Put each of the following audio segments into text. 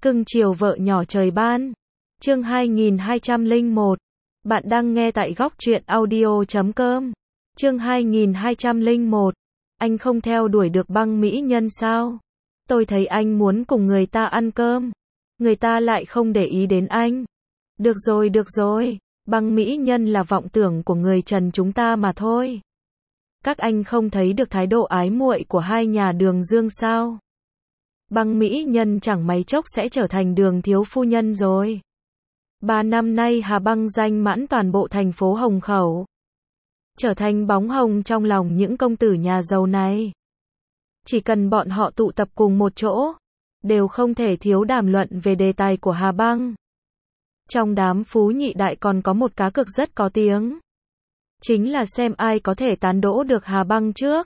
Cưng chiều vợ nhỏ trời ban. Chương 2201. Bạn đang nghe tại góc truyện audio.com. Chương 2201. Anh không theo đuổi được băng mỹ nhân sao? Tôi thấy anh muốn cùng người ta ăn cơm. Người ta lại không để ý đến anh. Được rồi. Băng mỹ nhân là vọng tưởng của người Trần chúng ta mà thôi. Các anh không thấy được thái độ ái muội của hai nhà Đường Dương sao? Băng mỹ nhân chẳng mấy chốc sẽ trở thành Đường thiếu phu nhân rồi. 3 năm nay Hà Băng danh mãn toàn bộ thành phố Hồng Khẩu. Trở thành bóng hồng trong lòng những công tử nhà giàu này. Chỉ cần bọn họ tụ tập cùng một chỗ, đều không thể thiếu đàm luận về đề tài của Hà Băng. Trong đám phú nhị đại còn có một cá cược rất có tiếng. Chính là xem ai có thể tán đỗ được Hà Băng trước.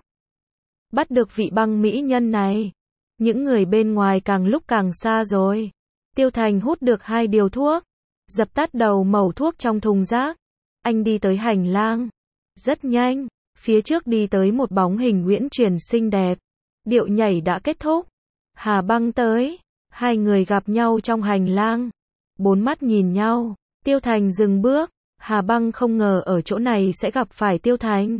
Bắt được vị băng mỹ nhân này. Những người bên ngoài càng lúc càng xa rồi. Tiêu Thành hút được 2 điều thuốc. Dập tắt đầu mẩu thuốc trong thùng rác. Anh đi tới hành lang. Rất nhanh. Phía trước đi tới một bóng hình uyển chuyển xinh đẹp. Điệu nhảy đã kết thúc. Hà Băng tới. Hai người gặp nhau trong hành lang. 4 mắt nhìn nhau. Tiêu Thành dừng bước. Hà Băng không ngờ ở chỗ này sẽ gặp phải Tiêu Thành.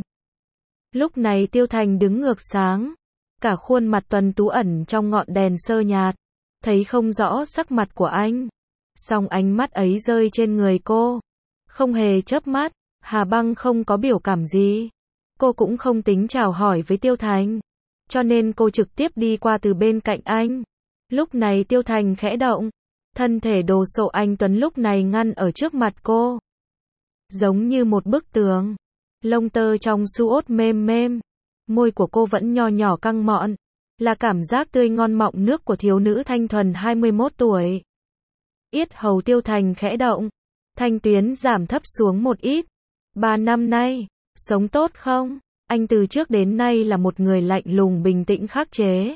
Lúc này Tiêu Thành đứng ngược sáng. Cả khuôn mặt tuấn tú ẩn trong ngọn đèn sơ nhạt. Thấy không rõ sắc mặt của anh. Song ánh mắt ấy rơi trên người cô. Không hề chớp mắt. Hà Băng không có biểu cảm gì. Cô cũng không tính chào hỏi với Tiêu Thành. Cho nên cô trực tiếp đi qua từ bên cạnh anh. Lúc này Tiêu Thành khẽ động. Thân thể đồ sộ anh tuấn lúc này ngăn ở trước mặt cô. Giống như một bức tường. Lông tơ trong suốt mềm. Môi của cô vẫn nho nhỏ căng mọng. Là cảm giác tươi ngon mọng nước của thiếu nữ thanh thuần 21 tuổi. Yết hầu Tiêu Thành khẽ động. Thanh tuyến giảm thấp xuống một ít. 3 năm nay, sống tốt không? Anh từ trước đến nay là một người lạnh lùng bình tĩnh khắc chế.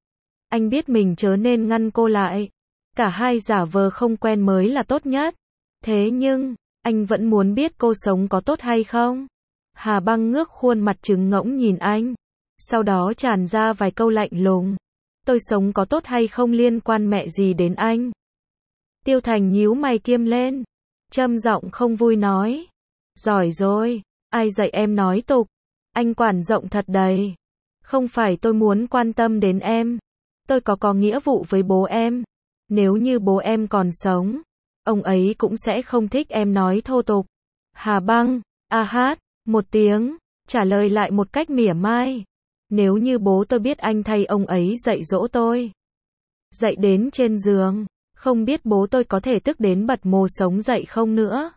Anh biết mình chớ nên ngăn cô lại. Cả hai giả vờ không quen mới là tốt nhất. Thế nhưng, anh vẫn muốn biết cô sống có tốt hay không? Hà Băng ngước khuôn mặt trứng ngỗng nhìn anh. Sau đó tràn ra vài câu lạnh lùng. Tôi sống có tốt hay không liên quan mẹ gì đến anh? Tiêu Thành nhíu mày kiêm lên. Trầm giọng không vui nói. Giỏi rồi, ai dạy em nói tục? Anh quản rộng thật đầy. Không phải tôi muốn quan tâm đến em. Tôi có nghĩa vụ với bố em. Nếu như bố em còn sống, ông ấy cũng sẽ không thích em nói thô tục. Hà Băng, hát, một tiếng, trả lời lại một cách mỉa mai. Nếu như bố tôi biết anh thay ông ấy dạy dỗ tôi. Dạy đến trên giường, không biết bố tôi có thể tức đến bật mồ sống dậy không nữa.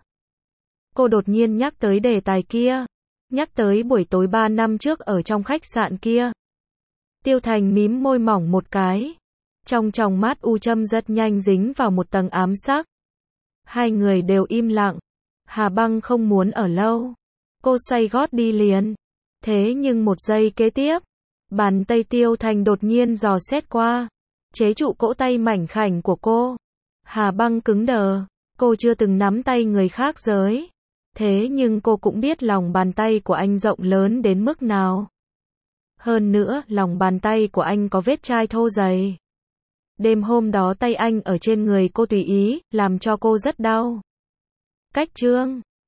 Cô đột nhiên nhắc tới đề tài kia. Nhắc tới buổi tối 3 năm trước ở trong khách sạn kia. Tiêu Thành mím môi mỏng một cái. Trong tròng mắt u châm rất nhanh dính vào một tầng ám sắc. Hai người đều im lặng. Hà Băng không muốn ở lâu. Cô xoay gót đi liền. Thế nhưng một giây kế tiếp, bàn tay Tiêu Thành đột nhiên dò xét qua. Chế trụ cỗ tay mảnh khảnh của cô. Hà Băng cứng đờ. Cô chưa từng nắm tay người khác giới. Thế nhưng cô cũng biết lòng bàn tay của anh rộng lớn đến mức nào. Hơn nữa, lòng bàn tay của anh có vết chai thô dày. Đêm hôm đó tay anh ở trên người cô tùy ý, làm cho cô rất đau. Cách chương